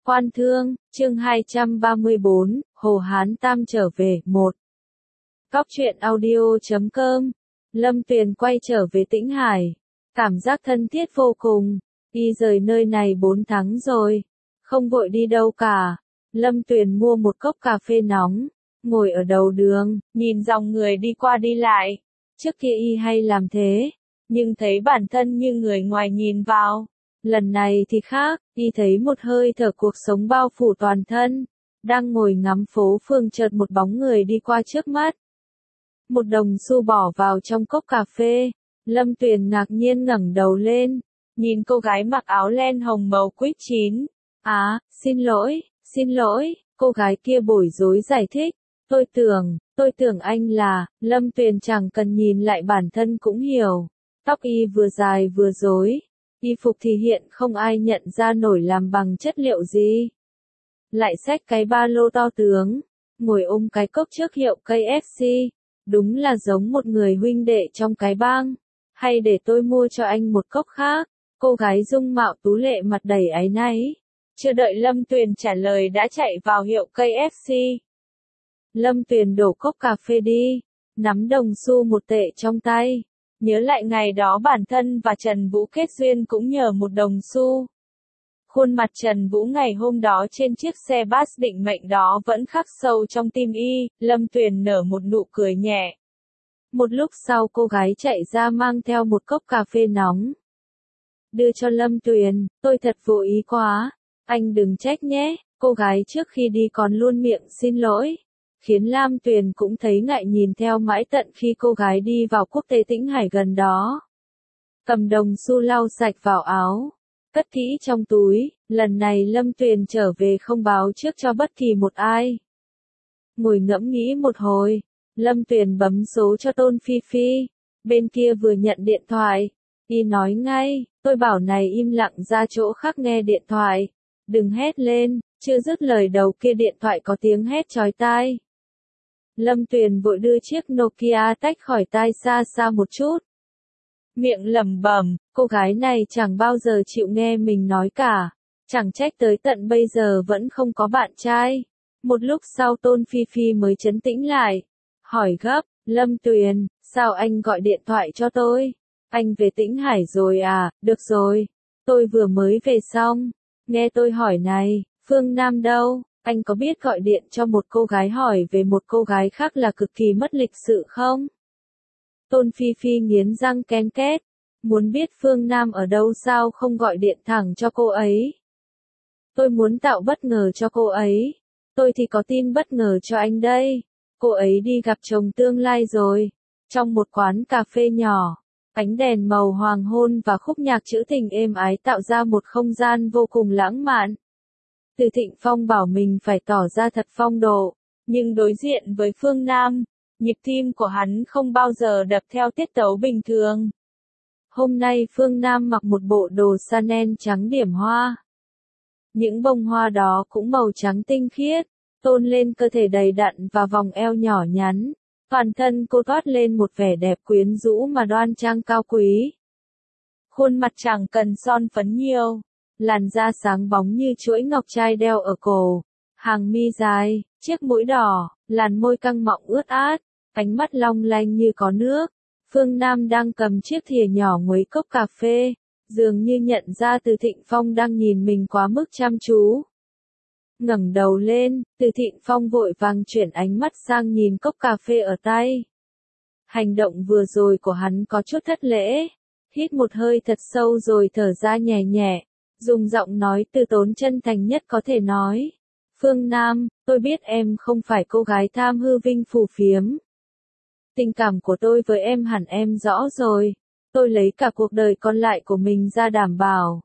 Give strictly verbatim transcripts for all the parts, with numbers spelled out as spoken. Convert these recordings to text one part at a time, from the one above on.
Quan Thương, chương hai trăm ba mươi bốn, Hồ Hán Tam trở về, một. Cóc truyện audio chấm com, Lâm Tuyền quay trở về Tĩnh Hải. Cảm giác thân thiết vô cùng, đi rời nơi này bốn tháng rồi, không vội đi đâu cả. Lâm Tuyền mua một cốc cà phê nóng, ngồi ở đầu đường, nhìn dòng người đi qua đi lại. Trước kia y hay làm thế, nhưng thấy bản thân như người ngoài nhìn vào. Lần này thì khác, y thấy một hơi thở cuộc sống bao phủ toàn thân. Đang ngồi ngắm phố phường chợt một bóng người đi qua trước mắt. Một đồng xu bỏ vào trong cốc cà phê. Lâm Tuyền ngạc nhiên ngẩng đầu lên, nhìn cô gái mặc áo len hồng màu quýt chín. À, xin lỗi, xin lỗi, cô gái kia bối rối giải thích. Tôi tưởng, tôi tưởng anh là, Lâm Tuyền chẳng cần nhìn lại bản thân cũng hiểu. Tóc y vừa dài vừa rối. Y phục thì hiện không ai nhận ra nổi làm bằng chất liệu gì. Lại xách cái ba lô to tướng, ngồi ôm cái cốc trước hiệu ca ép xê. Đúng là giống một người huynh đệ trong cái bang. Hay để tôi mua cho anh một cốc khác? Cô gái dung mạo tú lệ mặt đầy áy náy. Chưa đợi Lâm Tuyền trả lời đã chạy vào hiệu ca ép xê. Lâm Tuyền đổ cốc cà phê đi, nắm đồng xu một tệ trong tay. Nhớ lại ngày đó bản thân và Trần Vũ kết duyên cũng nhờ một đồng xu. Khuôn mặt Trần Vũ ngày hôm đó trên chiếc xe bus định mệnh đó vẫn khắc sâu trong tim y. Lâm Tuyền nở một nụ cười nhẹ. Một lúc sau cô gái chạy ra mang theo một cốc cà phê nóng. Đưa cho Lâm Tuyền, tôi thật vô ý quá. Anh đừng trách nhé. Cô gái trước khi đi còn luôn miệng xin lỗi. Khiến Lam Tuyền cũng thấy ngại nhìn theo mãi tận khi cô gái đi vào quốc tế Tĩnh Hải gần đó. Cầm đồng xu lau sạch vào áo, cất kỹ trong túi. Lần này Lâm Tuyền trở về không báo trước cho bất kỳ một ai. Ngồi ngẫm nghĩ một hồi, Lâm Tuyền bấm số cho Tôn Phi Phi. Bên kia vừa nhận điện thoại, y nói ngay, tôi bảo này im lặng ra chỗ khác nghe điện thoại. Đừng hét lên. Chưa dứt lời đầu kia điện thoại có tiếng hét chói tai. Lâm Tuyền vội đưa chiếc Nokia tách khỏi tai xa xa một chút. Miệng lẩm bẩm, cô gái này chẳng bao giờ chịu nghe mình nói cả. Chẳng trách tới tận bây giờ vẫn không có bạn trai. Một lúc sau Tôn Phi Phi mới trấn tĩnh lại. Hỏi gấp, Lâm Tuyền, sao anh gọi điện thoại cho tôi? Anh về Tĩnh Hải rồi à? Được rồi. Tôi vừa mới về xong. Nghe tôi hỏi này, Phương Nam đâu? Anh có biết gọi điện cho một cô gái hỏi về một cô gái khác là cực kỳ mất lịch sự không? Tôn Phi Phi nghiến răng ken két. Muốn biết Phương Nam ở đâu sao không gọi điện thẳng cho cô ấy? Tôi muốn tạo bất ngờ cho cô ấy. Tôi thì có tin bất ngờ cho anh đây. Cô ấy đi gặp chồng tương lai rồi. Trong một quán cà phê nhỏ, ánh đèn màu hoàng hôn và khúc nhạc trữ tình êm ái tạo ra một không gian vô cùng lãng mạn. Từ Thịnh Phong bảo mình phải tỏ ra thật phong độ, nhưng đối diện với Phương Nam, nhịp tim của hắn không bao giờ đập theo tiết tấu bình thường. Hôm nay Phương Nam mặc một bộ đồ Chanel trắng điểm hoa. Những bông hoa đó cũng màu trắng tinh khiết, tôn lên cơ thể đầy đặn và vòng eo nhỏ nhắn. Toàn thân cô toát lên một vẻ đẹp quyến rũ mà đoan trang cao quý. Khuôn mặt chẳng cần son phấn nhiều. Làn da sáng bóng như chuỗi ngọc trai đeo ở cổ, hàng mi dài, chiếc mũi đỏ, làn môi căng mọng ướt át, ánh mắt long lanh như có nước. Phương Nam đang cầm chiếc thìa nhỏ nguấy cốc cà phê, dường như nhận ra Từ Thịnh Phong đang nhìn mình quá mức chăm chú. Ngẩng đầu lên, Từ Thịnh Phong vội vàng chuyển ánh mắt sang nhìn cốc cà phê ở tay. Hành động vừa rồi của hắn có chút thất lễ. Hít một hơi thật sâu rồi thở ra nhẹ nhẹ. Dùng giọng nói từ tốn chân thành nhất có thể nói. Phương Nam, tôi biết em không phải cô gái tham hư vinh phù phiếm. Tình cảm của tôi với em hẳn em rõ rồi. Tôi lấy cả cuộc đời còn lại của mình ra đảm bảo.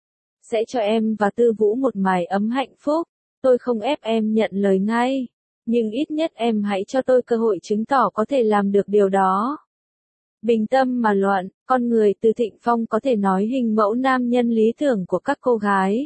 Sẽ cho em và Tư Vũ một mái ấm hạnh phúc. Tôi không ép em nhận lời ngay. Nhưng ít nhất em hãy cho tôi cơ hội chứng tỏ có thể làm được điều đó. Bình tâm mà luận, con người Từ Thịnh Phong có thể nói hình mẫu nam nhân lý tưởng của các cô gái.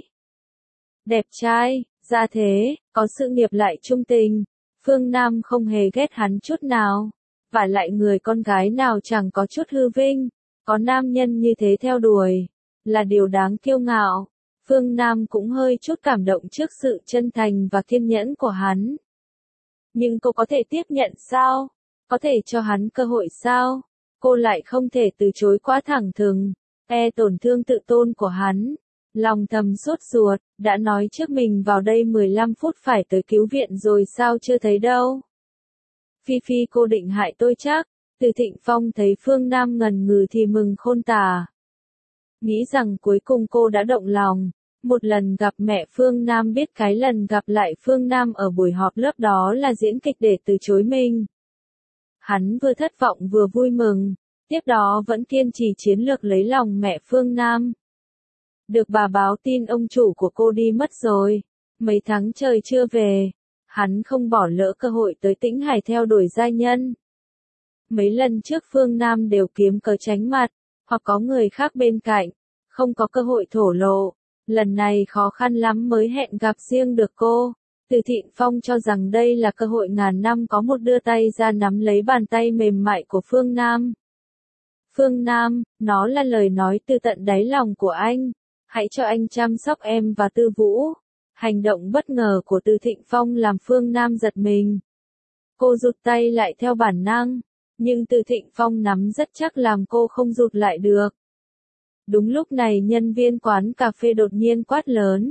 Đẹp trai, gia thế, có sự nghiệp lại trung tình. Phương Nam không hề ghét hắn chút nào. Và lại người con gái nào chẳng có chút hư vinh. Có nam nhân như thế theo đuổi. Là điều đáng kiêu ngạo. Phương Nam cũng hơi chút cảm động trước sự chân thành và kiên nhẫn của hắn. Nhưng cô có thể tiếp nhận sao? Có thể cho hắn cơ hội sao? Cô lại không thể từ chối quá thẳng thừng, e tổn thương tự tôn của hắn. Lòng thầm sốt ruột, đã nói trước mình vào đây mười lăm phút phải tới cứu viện rồi sao chưa thấy đâu. Phi Phi cô định hại tôi chắc. Từ Thịnh Phong thấy Phương Nam ngần ngừ thì mừng khôn tả. Nghĩ rằng cuối cùng cô đã động lòng. Một lần gặp mẹ Phương Nam biết cái lần gặp lại Phương Nam ở buổi họp lớp đó là diễn kịch để từ chối mình. Hắn vừa thất vọng vừa vui mừng, tiếp đó vẫn kiên trì chiến lược lấy lòng mẹ Phương Nam. Được bà báo tin ông chủ của cô đi mất rồi, mấy tháng trời chưa về, hắn không bỏ lỡ cơ hội tới Tĩnh Hải theo đuổi giai nhân. Mấy lần trước Phương Nam đều kiếm cớ tránh mặt, hoặc có người khác bên cạnh, không có cơ hội thổ lộ. Lần này khó khăn lắm mới hẹn gặp riêng được cô. Từ Thịnh Phong cho rằng đây là cơ hội ngàn năm có một, đưa tay ra nắm lấy bàn tay mềm mại của Phương Nam. Phương Nam, nó là lời nói từ tận đáy lòng của anh. Hãy cho anh chăm sóc em và Tư Vũ. Hành động bất ngờ của Từ Thịnh Phong làm Phương Nam giật mình. Cô rụt tay lại theo bản năng, nhưng Từ Thịnh Phong nắm rất chắc làm cô không rụt lại được. Đúng lúc này nhân viên quán cà phê đột nhiên quát lớn.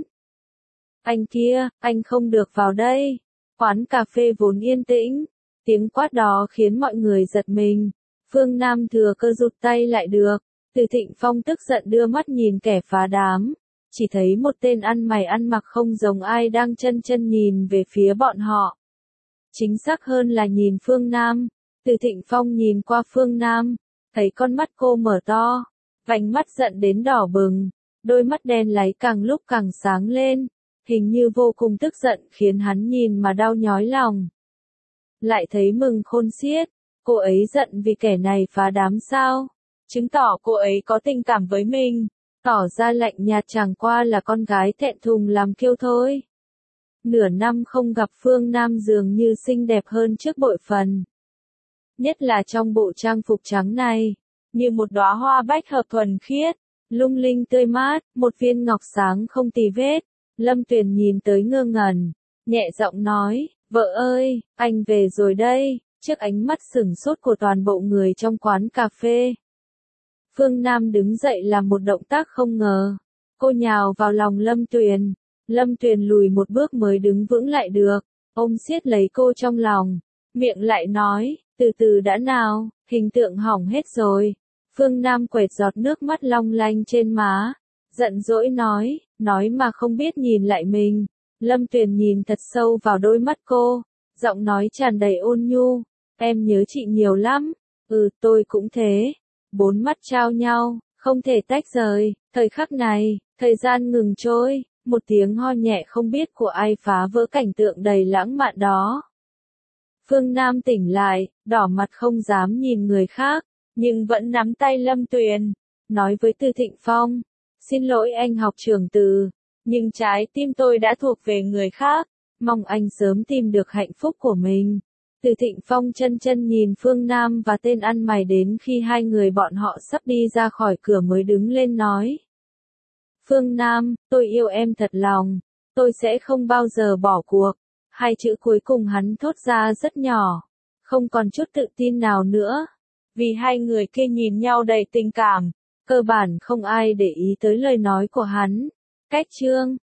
Anh kia, anh không được vào đây. Quán cà phê vốn yên tĩnh. Tiếng quát đó khiến mọi người giật mình. Phương Nam thừa cơ rụt tay lại được. Từ Thịnh Phong tức giận đưa mắt nhìn kẻ phá đám. Chỉ thấy một tên ăn mày ăn mặc không giống ai đang chân chân nhìn về phía bọn họ. Chính xác hơn là nhìn Phương Nam. Từ Thịnh Phong nhìn qua Phương Nam, thấy con mắt cô mở to. Vành mắt giận đến đỏ bừng, đôi mắt đen láy càng lúc càng sáng lên, hình như vô cùng tức giận khiến hắn nhìn mà đau nhói lòng. Lại thấy mừng khôn xiết, cô ấy giận vì kẻ này phá đám sao, chứng tỏ cô ấy có tình cảm với mình, tỏ ra lạnh nhạt chẳng qua là con gái thẹn thùng làm kiêu thôi. Nửa năm không gặp Phương Nam dường như xinh đẹp hơn trước bội phần. Nhất là trong bộ trang phục trắng này. Như một đóa hoa bách hợp thuần khiết, lung linh tươi mát, một viên ngọc sáng không tì vết. Lâm Tuyền nhìn tới ngơ ngẩn, nhẹ giọng nói, vợ ơi, anh về rồi đây, trước ánh mắt sửng sốt của toàn bộ người trong quán cà phê. Phương Nam đứng dậy làm một động tác không ngờ, cô nhào vào lòng Lâm Tuyền, Lâm Tuyền lùi một bước mới đứng vững lại được, ôm siết lấy cô trong lòng, miệng lại nói, từ từ đã nào, hình tượng hỏng hết rồi. Phương Nam quệt giọt nước mắt long lanh trên má, giận dỗi nói, nói mà không biết nhìn lại mình. Lâm Tuyền nhìn thật sâu vào đôi mắt cô, giọng nói tràn đầy ôn nhu, em nhớ chị nhiều lắm, ừ tôi cũng thế. Bốn mắt trao nhau, không thể tách rời, thời khắc này, thời gian ngừng trôi, một tiếng ho nhẹ không biết của ai phá vỡ cảnh tượng đầy lãng mạn đó. Phương Nam tỉnh lại, đỏ mặt không dám nhìn người khác, nhưng vẫn nắm tay Lâm Tuyền, nói với Từ Thịnh Phong, xin lỗi anh học trưởng Từ, nhưng trái tim tôi đã thuộc về người khác, mong anh sớm tìm được hạnh phúc của mình. Từ Thịnh Phong chân chân nhìn Phương Nam và tên ăn mày đến khi hai người bọn họ sắp đi ra khỏi cửa mới đứng lên nói. Phương Nam, tôi yêu em thật lòng, tôi sẽ không bao giờ bỏ cuộc. Hai chữ cuối cùng hắn thốt ra rất nhỏ, không còn chút tự tin nào nữa. Vì hai người kia nhìn nhau đầy tình cảm, cơ bản không ai để ý tới lời nói của hắn. Cách chương